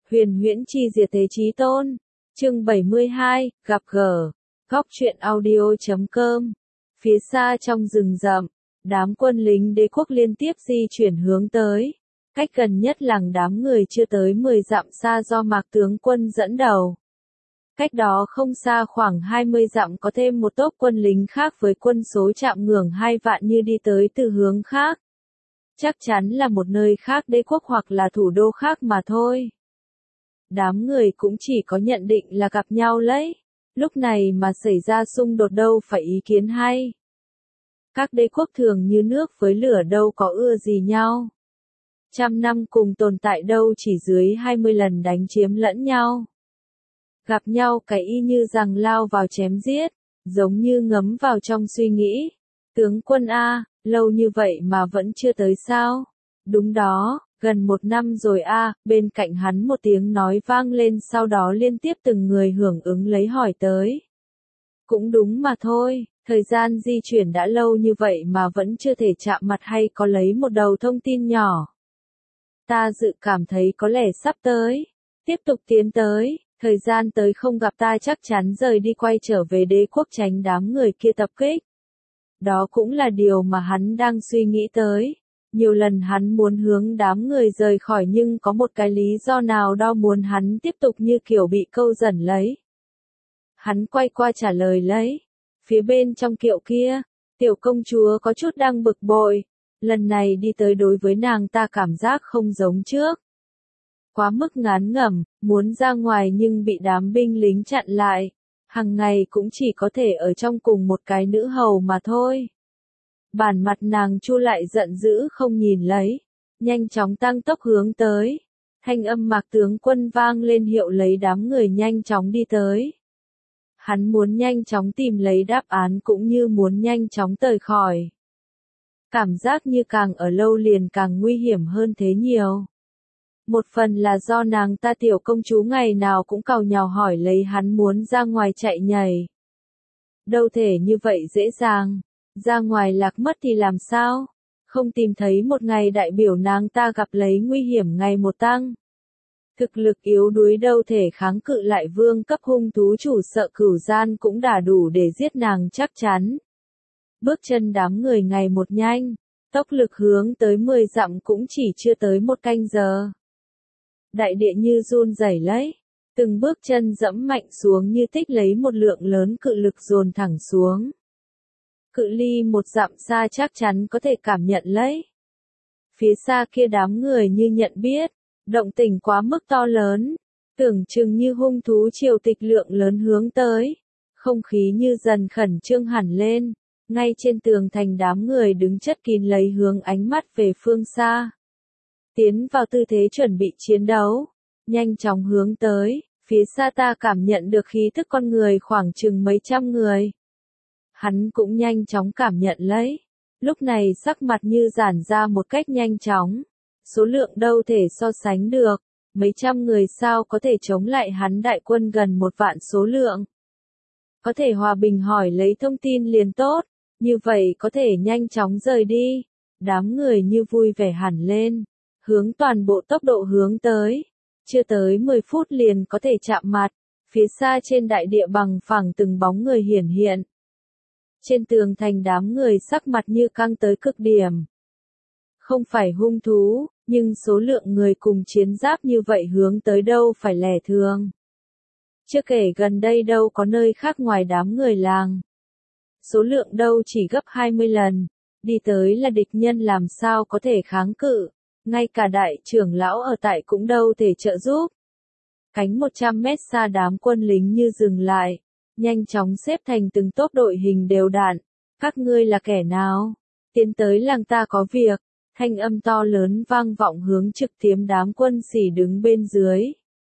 Huyền huyễn chi diệt thế chí tôn. Chương 72, gặp gỡ. Góc truyện audio.com. Phía xa trong rừng rậm, đám quân lính đế quốc liên tiếp di chuyển hướng tới. Cách gần nhất làng đám người chưa tới 10 dặm xa do Mạc tướng quân dẫn đầu. Cách đó không xa khoảng 20 dặm có thêm một tốp quân lính khác với quân số chạm ngưỡng 2 vạn như đi tới từ hướng khác. Chắc chắn là một nơi khác đế quốc hoặc là thủ đô khác mà thôi. Đám người cũng chỉ có nhận định là gặp nhau lấy. Lúc này mà xảy ra xung đột đâu phải ý kiến hay. Các đế quốc thường như nước với lửa đâu có ưa gì nhau. Trăm năm cùng tồn tại đâu chỉ dưới 20 lần đánh chiếm lẫn nhau. Gặp nhau cái y như rằng lao vào chém giết, giống như ngấm vào trong suy nghĩ. Tướng quân A, lâu như vậy mà vẫn chưa tới sao? Đúng đó, gần 1 năm rồi A, bên cạnh hắn một tiếng nói vang lên sau đó liên tiếp từng người hưởng ứng lấy hỏi tới. Cũng đúng mà thôi, thời gian di chuyển đã lâu như vậy mà vẫn chưa thể chạm mặt hay có lấy một đầu thông tin nhỏ. Ta dự cảm thấy có lẽ sắp tới. Tiếp tục tiến tới, thời gian tới không gặp ta chắc chắn rời đi quay trở về đế quốc tránh đám người kia tập kích. Đó cũng là điều mà hắn đang suy nghĩ tới. Nhiều lần hắn muốn hướng đám người rời khỏi nhưng có một cái lý do nào đó muốn hắn tiếp tục như kiểu bị câu dẫn lấy. Hắn quay qua trả lời lấy. Phía bên trong kiệu kia, tiểu công chúa có chút đang bực bội. Lần này đi tới đối với nàng ta cảm giác không giống trước. Quá mức ngán ngẩm, muốn ra ngoài nhưng bị đám binh lính chặn lại. Hằng ngày cũng chỉ có thể ở trong cùng một cái nữ hầu mà thôi. Bản mặt nàng chu lại giận dữ không nhìn lấy. Nhanh chóng tăng tốc hướng tới. Thanh âm Mạc tướng quân vang lên hiệu lấy đám người nhanh chóng đi tới. Hắn muốn nhanh chóng tìm lấy đáp án cũng như muốn nhanh chóng rời khỏi. Cảm giác như càng ở lâu liền càng nguy hiểm hơn thế nhiều. Một phần là do nàng ta tiểu công chúa ngày nào cũng càu nhàu hỏi lấy hắn muốn ra ngoài chạy nhảy. Đâu thể như vậy dễ dàng, ra ngoài lạc mất thì làm sao? Không tìm thấy một ngày đại biểu nàng ta gặp lấy nguy hiểm ngày một tăng. Thực lực yếu đuối đâu thể kháng cự lại vương cấp hung thú chủ sợ cửu gian cũng đã đủ để giết nàng chắc chắn. Bước chân đám người ngày một nhanh, tốc lực hướng tới 10 dặm cũng chỉ chưa tới 1 canh giờ. Đại địa như run rẩy lấy, từng bước chân dẫm mạnh xuống như tích lấy một lượng lớn cự lực dồn thẳng xuống. Cự ly 1 dặm xa chắc chắn có thể cảm nhận lấy. Phía xa kia đám người như nhận biết, động tình quá mức to lớn, tưởng chừng như hung thú triều tịch lượng lớn hướng tới, không khí như dần khẩn trương hẳn lên. Ngay trên tường thành đám người đứng chất kín lấy hướng ánh mắt về phương xa. Tiến vào tư thế chuẩn bị chiến đấu. Nhanh chóng hướng tới, phía xa ta cảm nhận được khí thức con người khoảng chừng mấy trăm người. Hắn cũng nhanh chóng cảm nhận lấy. Lúc này sắc mặt như giãn ra một cách nhanh chóng. Số lượng đâu thể so sánh được. Mấy trăm người sao có thể chống lại hắn đại quân gần 1 vạn số lượng. Có thể hòa bình hỏi lấy thông tin liền tốt. Như vậy có thể nhanh chóng rời đi. Đám người như vui vẻ hẳn lên. Hướng toàn bộ tốc độ hướng tới. Chưa tới 10 phút liền có thể chạm mặt. Phía xa trên đại địa bằng phẳng từng bóng người hiển hiện. Trên tường thành đám người sắc mặt như căng tới cực điểm. Không phải hung thú, nhưng số lượng người cùng chiến giáp như vậy hướng tới đâu phải lẻ thường. Chưa kể gần đây đâu có nơi khác ngoài đám người làng. Số lượng đâu chỉ gấp 20 lần, đi tới là địch nhân làm sao có thể kháng cự, ngay cả đại trưởng lão ở tại cũng đâu thể trợ giúp. Cánh 100 mét xa đám quân lính như dừng lại, nhanh chóng xếp thành từng tốp đội hình đều đặn. Các ngươi là kẻ nào? Tiến tới làng ta có việc, thanh âm to lớn vang vọng hướng trực tiêm đám quân sĩ đứng bên dưới.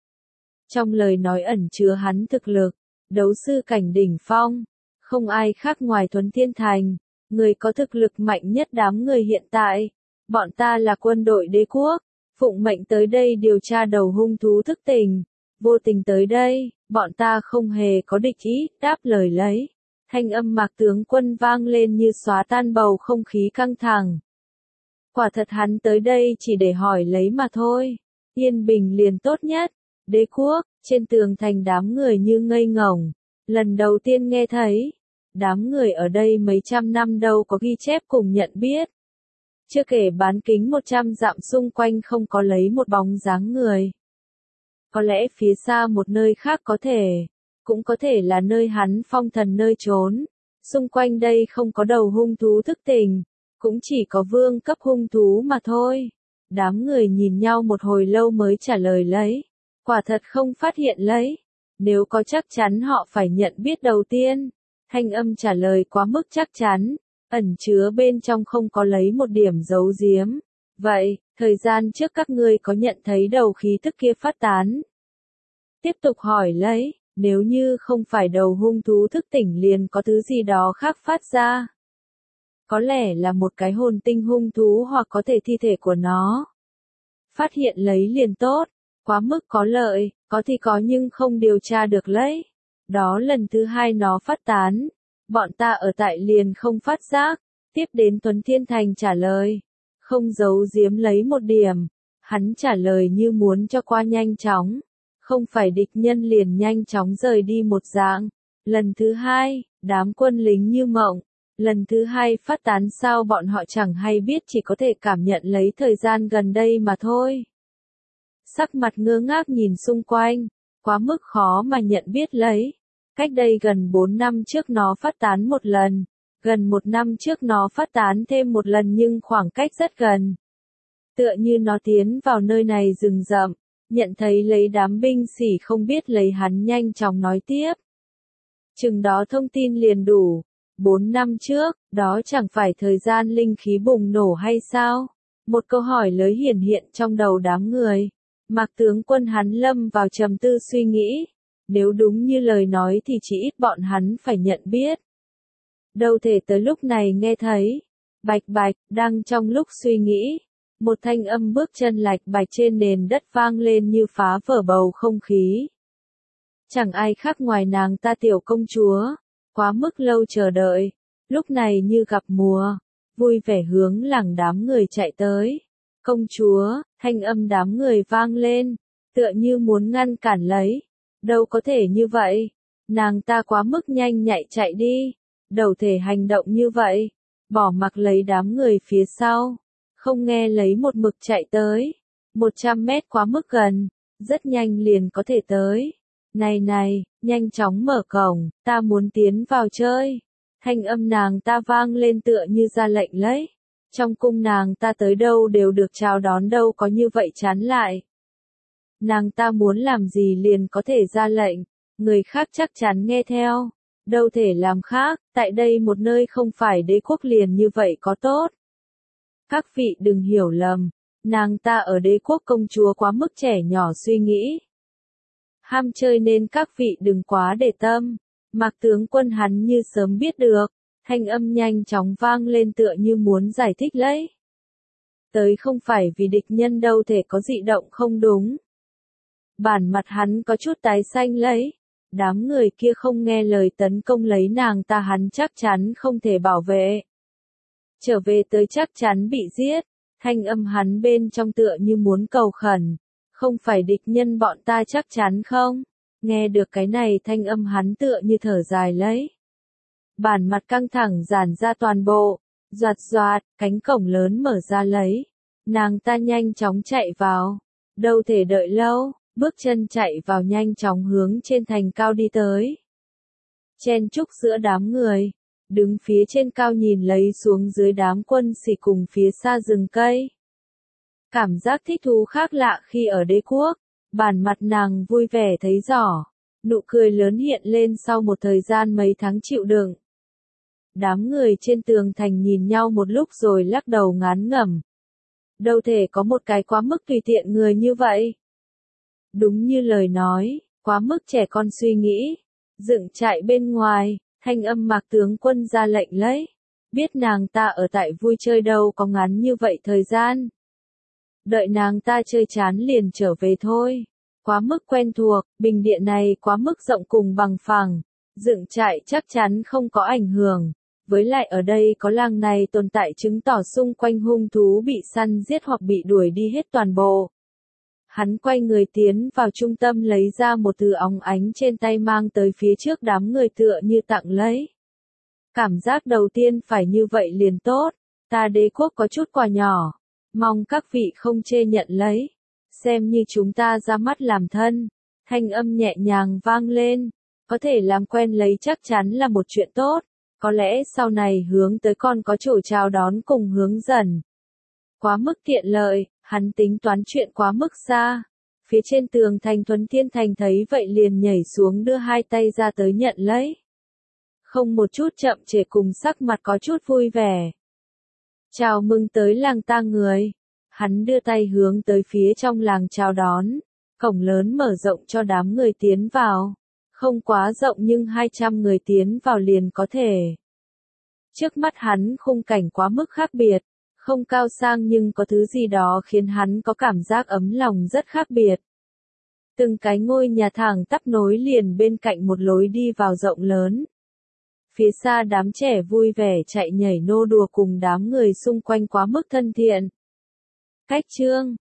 Trong lời nói ẩn chứa hắn thực lực, đấu sư cảnh đỉnh phong. Không ai khác ngoài Thuấn Thiên Thành, người có thực lực mạnh nhất đám người hiện tại. Bọn ta là quân đội đế quốc, phụng mệnh tới đây điều tra đầu hung thú thức tỉnh. Vô tình tới đây, bọn ta không hề có địch ý, đáp lời lấy. Thanh âm Mạc tướng quân vang lên như xóa tan bầu không khí căng thẳng. Quả thật hắn tới đây chỉ để hỏi lấy mà thôi. Yên bình liền tốt nhất, Đế quốc, trên tường thành đám người như ngây ngổng. Lần đầu tiên nghe thấy, đám người ở đây mấy trăm năm đâu có ghi chép cùng nhận biết. Chưa kể bán kính 100 dặm xung quanh không có lấy một bóng dáng người. Có lẽ phía xa một nơi khác cũng có thể là nơi hắn phong thần nơi trốn. Xung quanh đây không có đầu hung thú thức tỉnh, cũng chỉ có vương cấp hung thú mà thôi. Đám người nhìn nhau một hồi lâu mới trả lời lấy. Quả thật không phát hiện lấy. Nếu có chắc chắn họ phải nhận biết đầu tiên. Thanh âm trả lời quá mức chắc chắn, ẩn chứa bên trong không có lấy một điểm giấu giếm. Vậy, thời gian trước các ngươi có nhận thấy đầu khí tức kia phát tán? Tiếp tục hỏi lấy, nếu như không phải đầu hung thú thức tỉnh liền có thứ gì đó khác phát ra. Có lẽ là một cái hồn tinh hung thú hoặc có thể thi thể của nó. Phát hiện lấy liền tốt, quá mức có lợi, có thì có nhưng không điều tra được lấy. Đó lần thứ hai nó phát tán, bọn ta ở tại liền không phát giác. Tiếp đến Tuấn Thiên Thành trả lời, không giấu giếm lấy một điểm. Hắn trả lời như muốn cho qua nhanh chóng. Không phải địch nhân liền nhanh chóng rời đi một dạng. Lần thứ hai, đám quân lính như mộng. Lần thứ hai phát tán sao bọn họ chẳng hay biết, chỉ có thể cảm nhận lấy thời gian gần đây mà thôi. Sắc mặt ngơ ngác nhìn xung quanh, quá mức khó mà nhận biết lấy. Cách đây gần 4 năm trước nó phát tán một lần, gần 1 năm trước nó phát tán thêm một lần nhưng khoảng cách rất gần. Tựa như nó tiến vào nơi này rừng rậm, nhận thấy lấy đám binh sĩ không biết lấy hắn nhanh chóng nói tiếp. Chừng đó thông tin liền đủ. 4 năm trước, đó chẳng phải thời gian linh khí bùng nổ hay sao? Một câu hỏi lớn hiển hiện trong đầu đám người. Mạc tướng quân hắn lâm vào trầm tư suy nghĩ. Nếu đúng như lời nói thì chỉ ít bọn hắn phải nhận biết. Đâu thể tới lúc này nghe thấy. Bạch bạch, đang trong lúc suy nghĩ. Một thanh âm bước chân lạch bạch trên nền đất vang lên như phá vỡ bầu không khí. Chẳng ai khác ngoài nàng ta tiểu công chúa. Quá mức lâu chờ đợi. Lúc này như gặp mùa. Vui vẻ hướng làng đám người chạy tới. Công chúa, thanh âm đám người vang lên. Tựa như muốn ngăn cản lấy. Đâu có thể như vậy. Nàng ta quá mức nhanh nhạy chạy đi. Đâu thể hành động như vậy. Bỏ mặc lấy đám người phía sau. Không nghe lấy một mực chạy tới. 100 mét quá mức gần. Rất nhanh liền có thể tới. Này này, nhanh chóng mở cổng, ta muốn tiến vào chơi. Thanh âm nàng ta vang lên tựa như ra lệnh lấy. Trong cung nàng ta tới đâu đều được chào đón, đâu có như vậy chán lại. Nàng ta muốn làm gì liền có thể ra lệnh, người khác chắc chắn nghe theo. Đâu thể làm khác, tại đây một nơi không phải đế quốc liền như vậy có tốt. Các vị đừng hiểu lầm, nàng ta ở đế quốc công chúa quá mức trẻ nhỏ suy nghĩ. Ham chơi nên các vị đừng quá để tâm. Mạc tướng quân hắn như sớm biết được, thanh âm nhanh chóng vang lên tựa như muốn giải thích lấy. Tới không phải vì địch nhân đâu thể có dị động không đúng. Bản mặt hắn có chút tái xanh lấy. Đám người kia không nghe lời tấn công lấy nàng ta, hắn chắc chắn không thể bảo vệ. Trở về tới chắc chắn bị giết. Thanh âm hắn bên trong tựa như muốn cầu khẩn. Không phải địch nhân bọn ta chắc chắn không? Nghe được cái này thanh âm hắn tựa như thở dài lấy. Bản mặt căng thẳng giãn ra toàn bộ. Doạt doạt, cánh cổng lớn mở ra lấy. Nàng ta nhanh chóng chạy vào. Đâu thể đợi lâu, bước chân chạy vào nhanh chóng hướng trên thành cao đi tới. Chen chúc giữa đám người. Đứng phía trên cao nhìn lấy xuống dưới đám quân sĩ cùng phía xa rừng cây. Cảm giác thích thú khác lạ khi ở đế quốc, bản mặt nàng vui vẻ thấy rõ, nụ cười lớn hiện lên sau một thời gian mấy tháng chịu đựng. Đám người trên tường thành nhìn nhau một lúc rồi lắc đầu ngán ngẩm. Đâu thể có một cái quá mức tùy tiện người như vậy. Đúng như lời nói, quá mức trẻ con suy nghĩ. Dựng trại bên ngoài, thanh âm Mạc tướng quân ra lệnh lấy. Biết nàng ta ở tại vui chơi đâu có ngắn như vậy thời gian. Đợi nàng ta chơi chán liền trở về thôi. Quá mức quen thuộc, bình điện này quá mức rộng cùng bằng phẳng. Dựng trại chắc chắn không có ảnh hưởng. Với lại ở đây có làng này tồn tại chứng tỏ xung quanh hung thú bị săn giết hoặc bị đuổi đi hết toàn bộ. Hắn quay người tiến vào trung tâm lấy ra một thứ óng ánh trên tay mang tới phía trước đám người tựa như tặng lấy. Cảm giác đầu tiên phải như vậy liền tốt, ta đế quốc có chút quà nhỏ, mong các vị không chê nhận lấy, xem như chúng ta ra mắt làm thân. Thanh âm nhẹ nhàng vang lên, có thể làm quen lấy chắc chắn là một chuyện tốt, có lẽ sau này hướng tới còn có chỗ chào đón cùng hướng dần. Quá mức tiện lợi, hắn tính toán chuyện quá mức xa. Phía trên tường thành Thuấn Thiên Thành thấy vậy liền nhảy xuống đưa hai tay ra tới nhận lấy. Không một chút chậm trễ cùng sắc mặt có chút vui vẻ. Chào mừng tới làng ta người. Hắn đưa tay hướng tới phía trong làng chào đón. Cổng lớn mở rộng cho đám người tiến vào. Không quá rộng nhưng 200 người tiến vào liền có thể. Trước mắt hắn khung cảnh quá mức khác biệt. Không cao sang nhưng có thứ gì đó khiến hắn có cảm giác ấm lòng rất khác biệt. Từng cái ngôi nhà thẳng tắp nối liền bên cạnh một lối đi vào rộng lớn. Phía xa đám trẻ vui vẻ chạy nhảy nô đùa cùng đám người xung quanh quá mức thân thiện. Cách chương